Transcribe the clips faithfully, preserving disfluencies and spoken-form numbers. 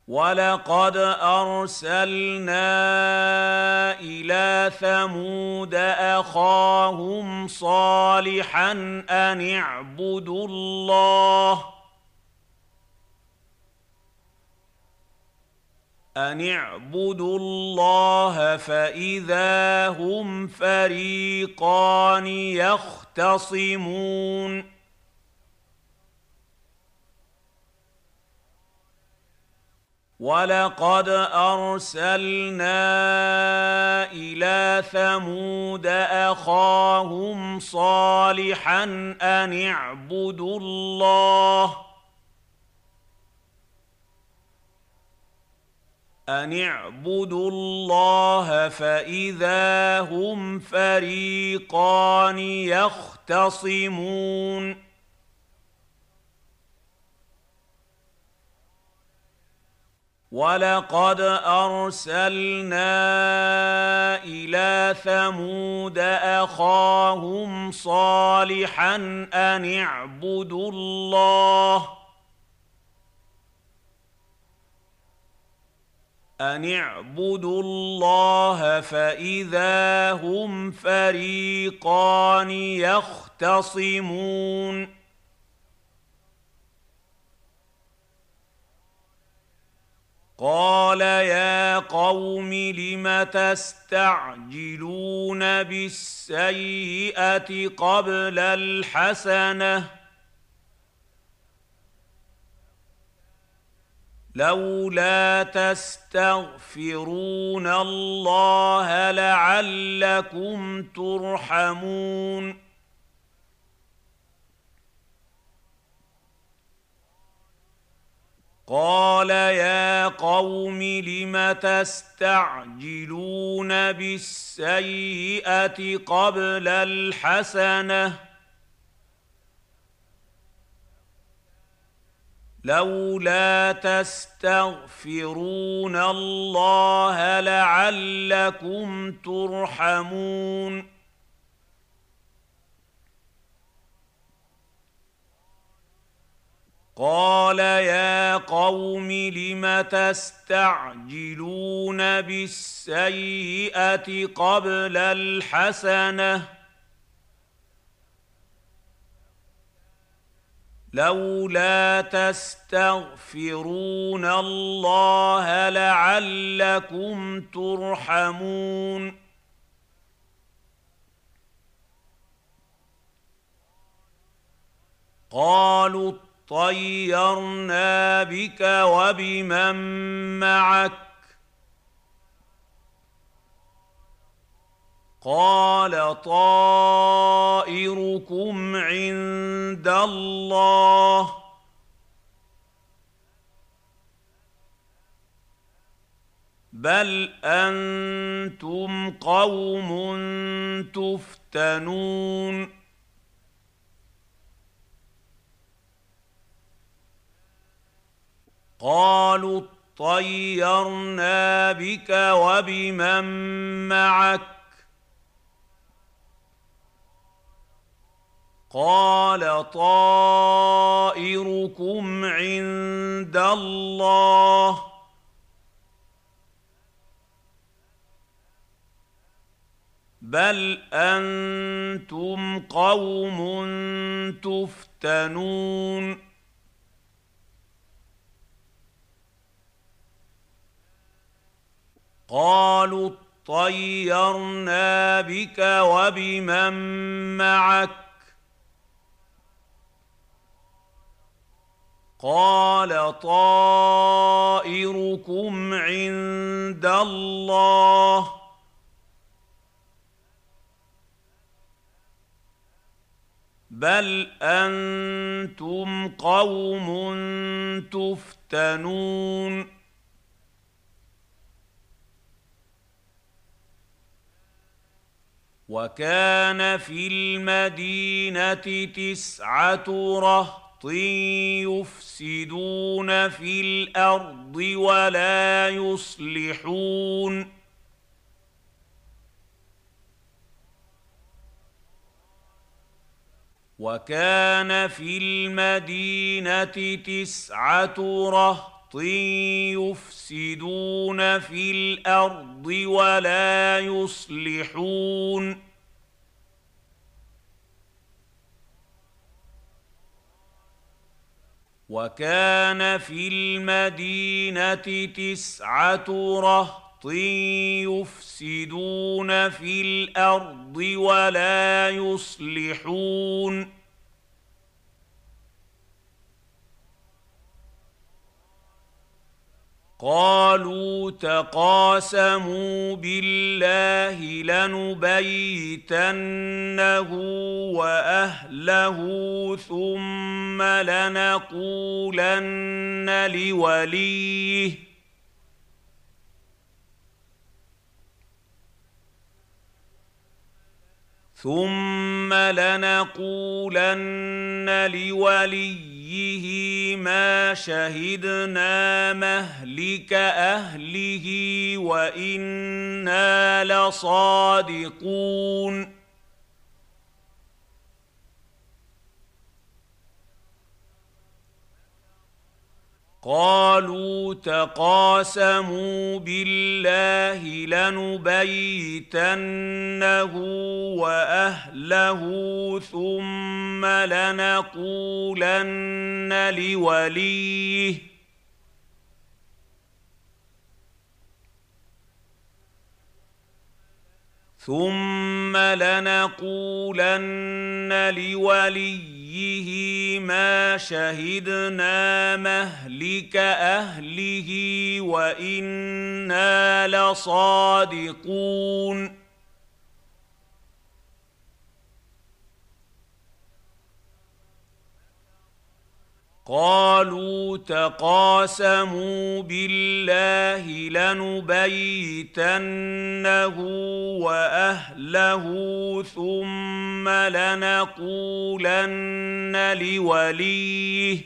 وَلَقَدْ أَرْسَلْنَا إِلَىٰ ثَمُودَ أَخَاهُمْ صَالِحًا أَنِ اعْبُدُوا اللَّهَ أَنِ اعْبُدُوا اللَّهَ فَإِذَا هُمْ فَرِيقَانِ يَخْتَصِمُونَ وَلَقَدْ أَرْسَلْنَا إِلَىٰ ثَمُودَ أَخَاهُمْ صَالِحًا أَنِ اعْبُدُوا اللَّهَ أَنِ اعْبُدُوا اللَّهَ فَإِذَا هُمْ فَرِيقَانِ يَخْتَصِمُونَ وَلَقَدْ أَرْسَلْنَا إِلَىٰ ثَمُودَ أَخَاهُمْ صَالِحًا أَنِ اعْبُدُوا اللَّهَ أَنِ اعْبُدُوا اللَّهَ فَإِذَا هُمْ فَرِيقَانِ يَخْتَصِمُونَ قَالَ يَا قَوْمِ لِمَ تَسْتَعْجِلُونَ بِالسَّيِّئَةِ قَبْلَ الْحَسَنَةِ ۖ لَوْلَا تَسْتَغْفِرُونَ اللَّهَ لَعَلَّكُمْ تُرْحَمُونَ قَالَ يَا قَوْمِ لِمَ تَسْتَعْجِلُونَ بِالسَّيِّئَةِ قَبْلَ الْحَسَنَةِ ۖ لَوْلَا تَسْتَغْفِرُونَ اللَّهَ لَعَلَّكُمْ تُرْحَمُونَ قَالَ يَا قَوْمِ لِمَ تَسْتَعْجِلُونَ بِالسَّيِّئَةِ قَبْلَ الْحَسَنَةِ ۖ لَوْلَا تَسْتَغْفِرُونَ اللَّهَ لَعَلَّكُمْ تُرْحَمُونَ قَالُوا اطَّيَّرْنَا بِكَ وَبِمَن مَّعَكَ ۚ قَالَ طَائِرُكُمْ عِندَ اللَّهِ ۖ بَلْ أَنتُمْ قَوْمٌ تُفْتَنُونَ قَالُوا اطَّيَّرْنَا بِكَ وَبِمَن مَّعَكَ ۚ قَالَ طَائِرُكُمْ عِندَ اللَّهِ ۖ بَلْ أَنتُمْ قَوْمٌ تُفْتَنُونَ قَالُوا اطَّيَّرْنَا بِكَ وَبِمَن مَّعَكَ ۚ قَالَ طَائِرُكُمْ عِندَ اللَّهِ ۖ بَلْ أَنتُمْ قَوْمٌ تُفْتَنُونَ وَكَانَ فِي الْمَدِينَةِ تِسْعَةُ رَهْطٍ يُفْسِدُونَ فِي الْأَرْضِ وَلَا يُصْلِحُونَ وَكَانَ فِي الْمَدِينَةِ تِسْعَةُ رَهْطٍ يفسدون في الأرض ولا يصلحون وكان في المدينة تسعة رهط يفسدون في الأرض ولا يصلحون قالوا تقاسموا بالله لنبيتنه وأهله ثم لنقولن لوليه ثم لنقولن لوليه ما شهدنا مهلك أهله وإنا لصادقون قالوا تقاسموا بالله لنبيتنه وأهله ثم لنقولن لوليه ثم لنقولن لوليه ما شهدنا مهلك أهله وإنا لصادقون قالوا تقاسموا بالله لنبيتنه وأهله ثم لنقولن لوليه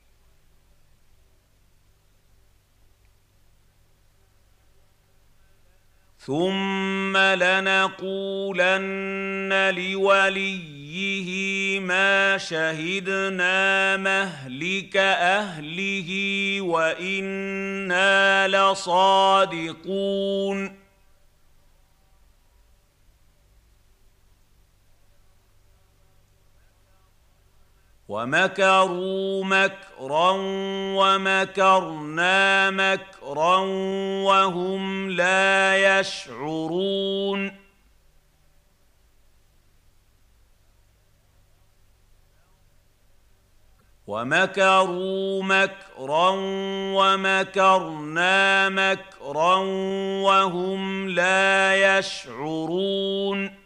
ثم لنقولن لوليه ما شهدنا مهلك أهله وإنا لصادقون ومكروا مكرا ومكرنا مكرا وهم لا يشعرون ومكروا مكرا ومكرنا مكرا وهم لا يشعرون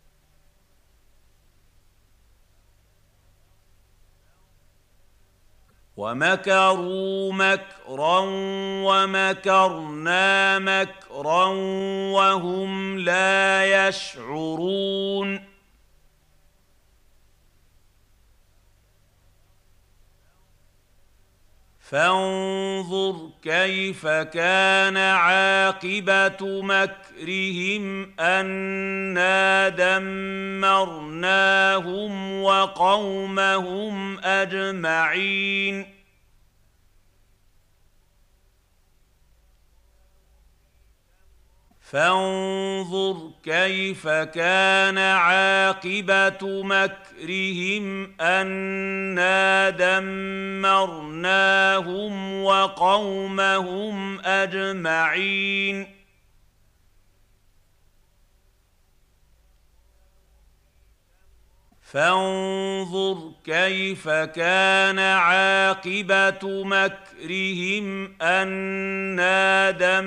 ومكروا مكرا ومكرنا مكرا وهم لا يشعرون فانظر كيف كان عاقبة مكرهم أنا دمرناهم وقومهم أجمعين فانظر كيف كان عاقبة مكرهم أنا دمرناهم وقومهم أجمعين فانظر كيف كان عاقبة مكرهم أنا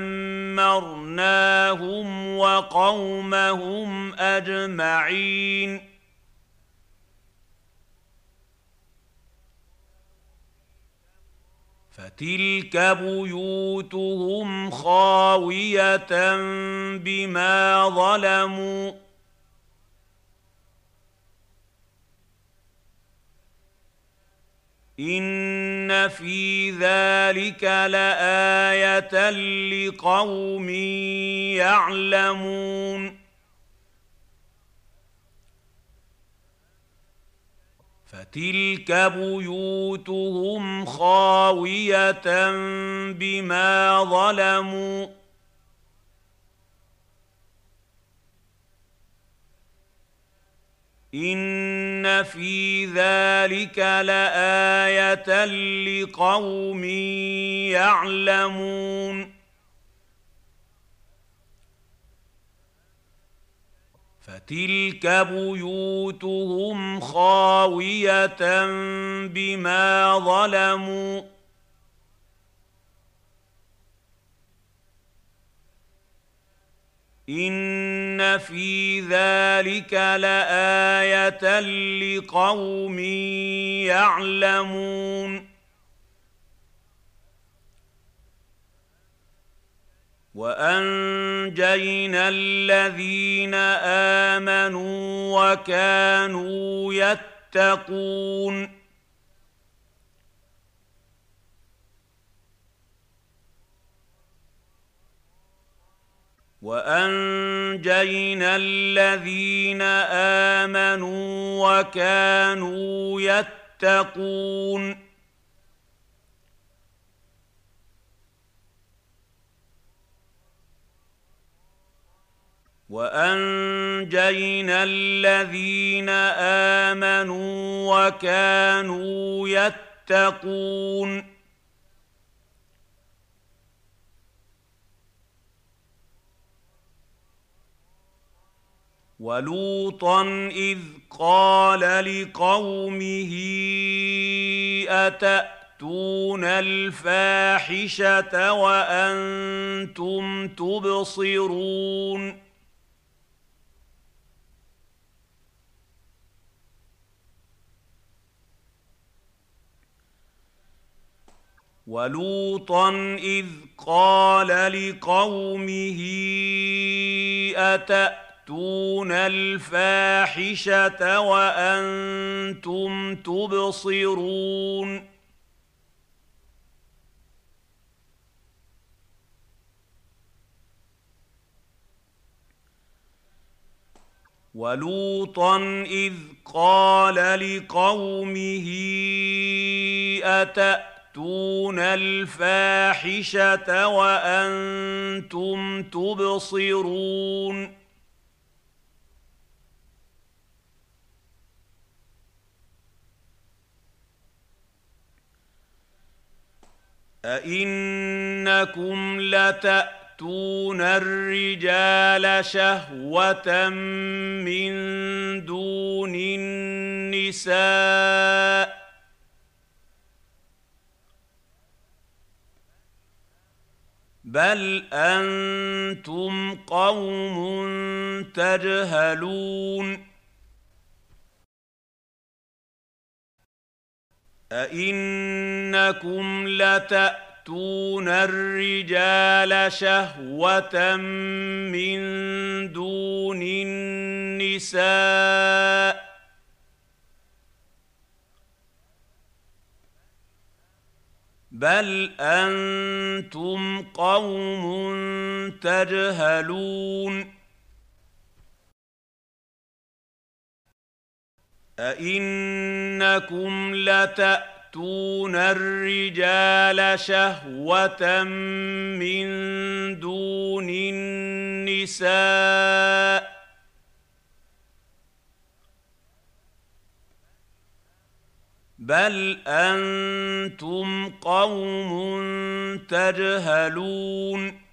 دمرناهم وقومهم أجمعين فتلك بيوتهم خاوية بما ظلموا إن في ذلك لآية لقوم يعلمون فتلك بيوتهم خاوية بما ظلموا إن في ذلك لآية لقوم يعلمون فتلك بيوتهم خاوية بما ظلموا إن في ذلك لآية لقوم يعلمون وأنجينا الذين آمنوا وكانوا يتقون وأنجينا الذين آمنوا وكانوا يتقون وأنجينا الذين آمنوا وكانوا يتقون ولوطا إذ قال لقومه أتأتون الفاحشة وأنتم تبصرون ولوطا إذ قال لقومه أتأتون الفاحشة وأنتم تبصرون ولوطا إذ قال لقومه أتأتون الفاحشة وأنتم تبصرون أئنكم لتأتون الرجال شهوة من دون النساء بل أنتم قوم تجهلون أئنكم لتأتون الرجال شهوة من دون النساء بل أنتم قوم تجهلون أئنكم لتأتون الرجال شهوة من دون النساء بل أنتم قوم تجهلون